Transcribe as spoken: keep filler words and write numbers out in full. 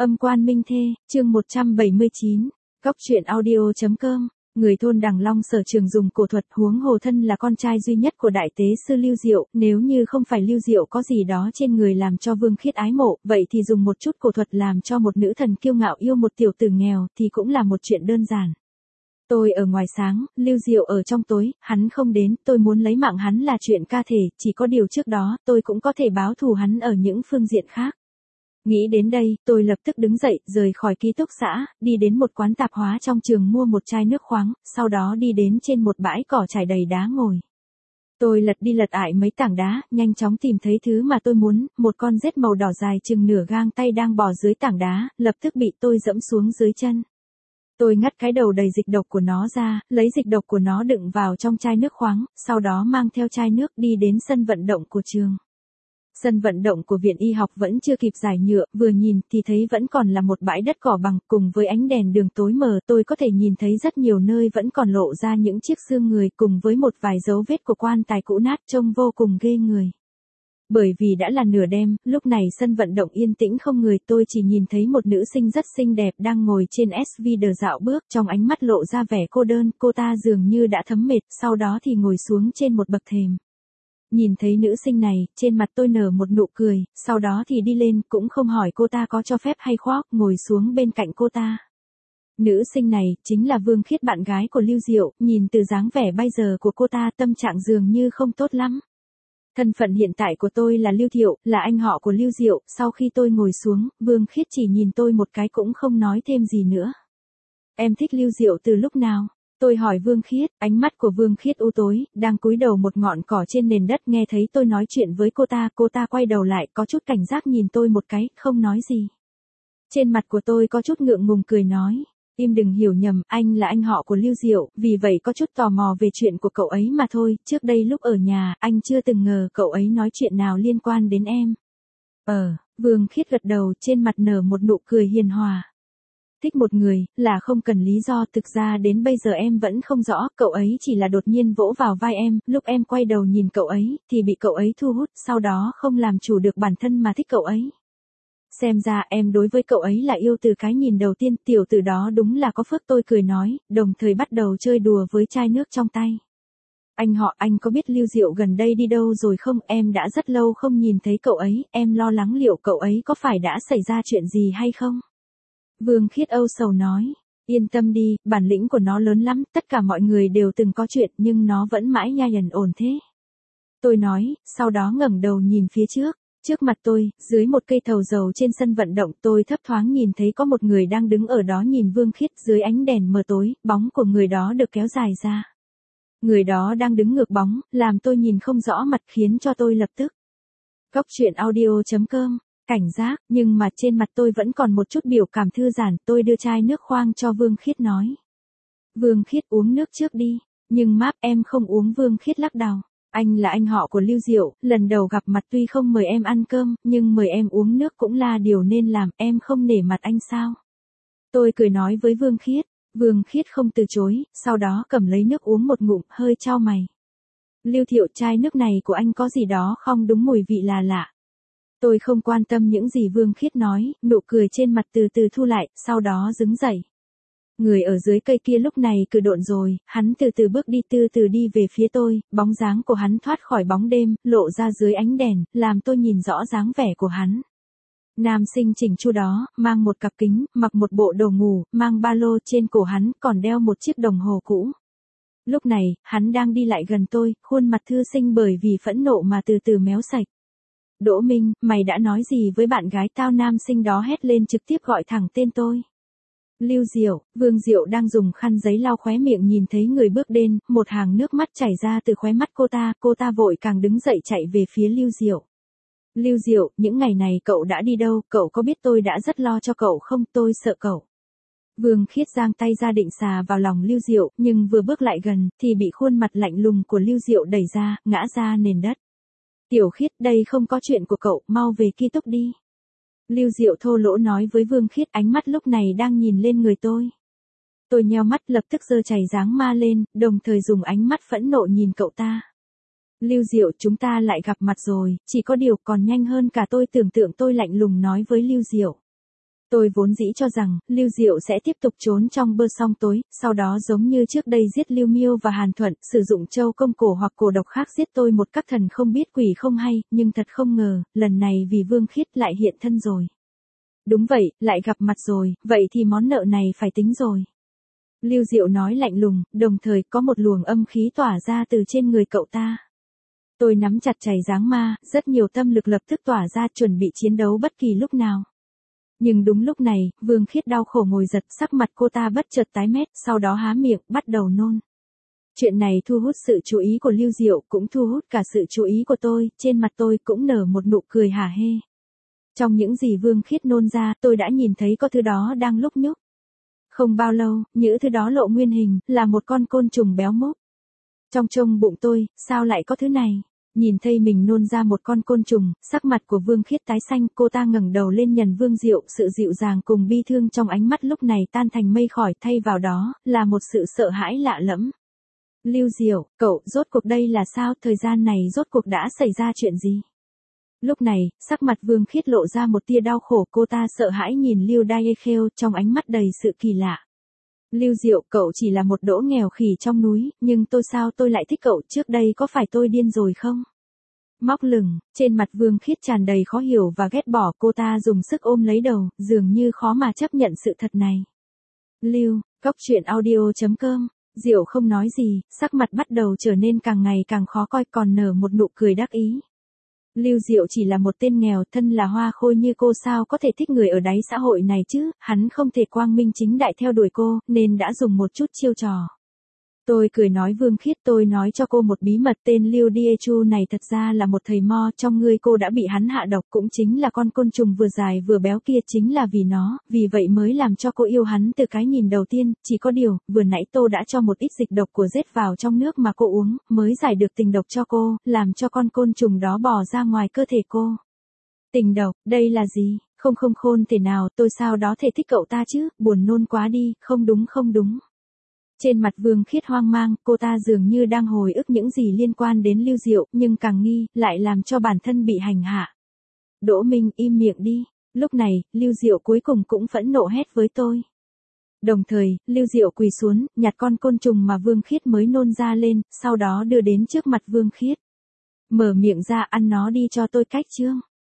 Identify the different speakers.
Speaker 1: Âm quan minh thê, chương một trăm bảy mươi chín, Cóc truyện audio.com, người thôn Đằng Long sở trường dùng cổ thuật, huống hồ thân là con trai duy nhất của đại tế sư Lưu Diệu, nếu như không phải Lưu Diệu có gì đó trên người làm cho Vương Khiết ái mộ, vậy thì dùng một chút cổ thuật làm cho một nữ thần kiêu ngạo yêu một tiểu tử nghèo thì cũng là một chuyện đơn giản. Tôi ở ngoài sáng, Lưu Diệu ở trong tối, hắn không đến, tôi muốn lấy mạng hắn là chuyện ca thể, chỉ có điều trước đó, tôi cũng có thể báo thù hắn ở những phương diện khác. Nghĩ đến đây, tôi lập tức đứng dậy, rời khỏi ký túc xã, đi đến một quán tạp hóa trong trường mua một chai nước khoáng, sau đó đi đến trên một bãi cỏ trải đầy đá ngồi. Tôi lật đi lật ải mấy tảng đá, nhanh chóng tìm thấy thứ mà tôi muốn, một con rết màu đỏ dài chừng nửa gang tay đang bò dưới tảng đá, lập tức bị tôi dẫm xuống dưới chân. Tôi ngắt cái đầu đầy dịch độc của nó ra, lấy dịch độc của nó đựng vào trong chai nước khoáng, sau đó mang theo chai nước đi đến sân vận động của trường. Sân vận động của viện y học vẫn chưa kịp giải nhựa, vừa nhìn thì thấy vẫn còn là một bãi đất cỏ bằng, cùng với ánh đèn đường tối mờ, tôi có thể nhìn thấy rất nhiều nơi vẫn còn lộ ra những chiếc xương người cùng với một vài dấu vết của quan tài cũ nát trông vô cùng ghê người. Bởi vì đã là nửa đêm, lúc này sân vận động yên tĩnh không người, tôi chỉ nhìn thấy một nữ sinh rất xinh đẹp đang ngồi trên ét vê đờ dạo bước, trong ánh mắt lộ ra vẻ cô đơn, cô ta dường như đã thấm mệt, sau đó thì ngồi xuống trên một bậc thềm. Nhìn thấy nữ sinh này, trên mặt tôi nở một nụ cười, sau đó thì đi lên, cũng không hỏi cô ta có cho phép hay khoác, ngồi xuống bên cạnh cô ta. Nữ sinh này, chính là Vương Khiết, bạn gái của Lưu Diệu, nhìn từ dáng vẻ bây giờ của cô ta tâm trạng dường như không tốt lắm. Thân phận hiện tại của tôi là Lưu Thiệu, là anh họ của Lưu Diệu, sau khi tôi ngồi xuống, Vương Khiết chỉ nhìn tôi một cái cũng không nói thêm gì nữa. Em thích Lưu Diệu từ lúc nào? Tôi hỏi Vương Khiết, ánh mắt của Vương Khiết u tối, đang cúi đầu một ngọn cỏ trên nền đất, nghe thấy tôi nói chuyện với cô ta, cô ta quay đầu lại, có chút cảnh giác nhìn tôi một cái, không nói gì. Trên mặt của tôi có chút ngượng ngùng cười nói, im đừng hiểu nhầm, anh là anh họ của Lưu Diệu, vì vậy có chút tò mò về chuyện của cậu ấy mà thôi, trước đây lúc ở nhà, anh chưa từng ngờ cậu ấy nói chuyện nào liên quan đến em. Ờ, Vương Khiết gật đầu, trên mặt nở một nụ cười hiền hòa. Thích một người, là không cần lý do, thực ra đến bây giờ em vẫn không rõ, cậu ấy chỉ là đột nhiên vỗ vào vai em, lúc em quay đầu nhìn cậu ấy, thì bị cậu ấy thu hút, sau đó không làm chủ được bản thân mà thích cậu ấy. Xem ra em đối với cậu ấy là yêu từ cái nhìn đầu tiên, tiểu tử đó đúng là có phước, tôi cười nói, đồng thời bắt đầu chơi đùa với chai nước trong tay. Anh họ, anh có biết Lưu Diệu gần đây đi đâu rồi không, em đã rất lâu không nhìn thấy cậu ấy, em lo lắng liệu cậu ấy có phải đã xảy ra chuyện gì hay không. Vương Khiết âu sầu nói, yên tâm đi, bản lĩnh của nó lớn lắm, tất cả mọi người đều từng có chuyện nhưng nó vẫn mãi nhai ẩn ổn thế. Tôi nói, sau đó ngẩng đầu nhìn phía trước, trước mặt tôi, dưới một cây thầu dầu trên sân vận động, tôi thấp thoáng nhìn thấy có một người đang đứng ở đó nhìn Vương Khiết, dưới ánh đèn mờ tối, bóng của người đó được kéo dài ra. Người đó đang đứng ngược bóng, làm tôi nhìn không rõ mặt khiến cho tôi lập tức. Cóc truyện audio.com, cảnh giác, nhưng mà trên mặt tôi vẫn còn một chút biểu cảm thư giãn, tôi đưa chai nước khoáng cho Vương Khiết nói. Vương Khiết uống nước trước đi, nhưng máp em không uống, Vương Khiết lắc đầu. Anh là anh họ của Lưu Diệu, lần đầu gặp mặt tuy không mời em ăn cơm, nhưng mời em uống nước cũng là điều nên làm, em không nể mặt anh sao? Tôi cười nói với Vương Khiết, Vương Khiết không từ chối, sau đó cầm lấy nước uống một ngụm, hơi chau mày. Lưu Thiệu, chai nước này của anh có gì đó không đúng, mùi vị là lạ. Tôi không quan tâm những gì Vương Khiết nói, nụ cười trên mặt từ từ thu lại, sau đó đứng dậy. Người ở dưới cây kia lúc này cử độn rồi, hắn từ từ bước đi, từ từ đi về phía tôi, bóng dáng của hắn thoát khỏi bóng đêm, lộ ra dưới ánh đèn, làm tôi nhìn rõ dáng vẻ của hắn. Nam sinh chỉnh chu đó, mang một cặp kính, mặc một bộ đồ ngủ, mang ba lô, trên cổ hắn còn đeo một chiếc đồng hồ cũ. Lúc này, hắn đang đi lại gần tôi, khuôn mặt thư sinh bởi vì phẫn nộ mà từ từ méo sạch. Đỗ Minh, mày đã nói gì với bạn gái tao? Nam sinh đó hét lên, trực tiếp gọi thẳng tên tôi. Lưu Diệu, Vương Diệu đang dùng khăn giấy lau khóe miệng nhìn thấy người bước đến, một hàng nước mắt chảy ra từ khóe mắt cô ta, cô ta vội càng đứng dậy chạy về phía Lưu Diệu. Lưu Diệu, những ngày này cậu đã đi đâu, cậu có biết tôi đã rất lo cho cậu không, tôi sợ cậu. Vương Khiết giang tay ra định xà vào lòng Lưu Diệu, nhưng vừa bước lại gần, thì bị khuôn mặt lạnh lùng của Lưu Diệu đẩy ra, ngã ra nền đất. Tiểu Khiết, đây không có chuyện của cậu, mau về ký túc đi. Lưu Diệu thô lỗ nói với Vương Khiết, ánh mắt lúc này đang nhìn lên người tôi. Tôi nheo mắt, lập tức giơ chày dáng ma lên, đồng thời dùng ánh mắt phẫn nộ nhìn cậu ta. Lưu Diệu, chúng ta lại gặp mặt rồi, chỉ có điều còn nhanh hơn cả tôi tưởng tượng, tôi lạnh lùng nói với Lưu Diệu. Tôi vốn dĩ cho rằng, Lưu Diệu sẽ tiếp tục trốn trong bơ song tối, sau đó giống như trước đây giết Lưu Miêu và Hàn Thuận, sử dụng châu công cổ hoặc cổ độc khác giết tôi một cách thần không biết quỷ không hay, nhưng thật không ngờ, lần này vì Vương Khiết lại hiện thân rồi. Đúng vậy, lại gặp mặt rồi, vậy thì món nợ này phải tính rồi. Lưu Diệu nói lạnh lùng, đồng thời có một luồng âm khí tỏa ra từ trên người cậu ta. Tôi nắm chặt chày giáng ma, rất nhiều tâm lực lập tức tỏa ra chuẩn bị chiến đấu bất kỳ lúc nào. Nhưng đúng lúc này, Vương Khiết đau khổ ngồi giật, sắc mặt cô ta bất chợt tái mét, sau đó há miệng, bắt đầu nôn. Chuyện này thu hút sự chú ý của Lưu Diệu, cũng thu hút cả sự chú ý của tôi, trên mặt tôi cũng nở một nụ cười hả hê. Trong những gì Vương Khiết nôn ra, tôi đã nhìn thấy có thứ đó đang lúc nhúc. Không bao lâu, những thứ đó lộ nguyên hình, là một con côn trùng béo mốc. Trong trông bụng tôi, sao lại có thứ này? Nhìn thấy mình nôn ra một con côn trùng, sắc mặt của Vương Khiết tái xanh, cô ta ngẩng đầu lên nhìn Vương Diệu, sự dịu dàng cùng bi thương trong ánh mắt lúc này tan thành mây khói, thay vào đó, là một sự sợ hãi lạ lẫm. Lưu Diệu, cậu, rốt cuộc đây là sao, thời gian này rốt cuộc đã xảy ra chuyện gì? Lúc này, sắc mặt Vương Khiết lộ ra một tia đau khổ, cô ta sợ hãi nhìn Lưu Đai Khêu, trong ánh mắt đầy sự kỳ lạ. Lưu Diệu, cậu chỉ là một đỗ nghèo khỉ trong núi, nhưng tôi sao tôi lại thích cậu, trước đây có phải tôi điên rồi không? Móc lửng, trên mặt Vương Khiết tràn đầy khó hiểu và ghét bỏ, cô ta dùng sức ôm lấy đầu, dường như khó mà chấp nhận sự thật này. Lưu, Cóc Truyện Audio chấm com, Diệu không nói gì, sắc mặt bắt đầu trở nên càng ngày càng khó coi, còn nở một nụ cười đắc ý. Lưu Diệu chỉ là một tên nghèo, thân là hoa khôi như cô sao có thể thích người ở đáy xã hội này chứ, hắn không thể quang minh chính đại theo đuổi cô, nên đã dùng một chút chiêu trò. Tôi cười nói Vương Khiết, tôi nói cho cô một bí mật, tên Lưu Diechu này thật ra là một thầy mo, trong người cô đã bị hắn hạ độc, cũng chính là con côn trùng vừa dài vừa béo kia, chính là vì nó, vì vậy mới làm cho cô yêu hắn từ cái nhìn đầu tiên, chỉ có điều, vừa nãy tôi đã cho một ít dịch độc của rết vào trong nước mà cô uống, mới giải được tình độc cho cô, làm cho con côn trùng đó bò ra ngoài cơ thể cô. Tình độc, đây là gì? Không không khôn thể nào, tôi sao đó thể thích cậu ta chứ, buồn nôn quá đi, không đúng không đúng. Trên mặt Vương Khiết hoang mang, cô ta dường như đang hồi ức những gì liên quan đến Lưu Diệu, nhưng càng nghi, lại làm cho bản thân bị hành hạ. Đỗ Minh, im miệng đi. Lúc này, Lưu Diệu cuối cùng cũng phẫn nộ hét với tôi. Đồng thời, Lưu Diệu quỳ xuống, nhặt con côn trùng mà Vương Khiết mới nôn ra lên, sau đó đưa đến trước mặt Vương Khiết. Mở miệng ra, ăn nó đi cho tôi, cách chương.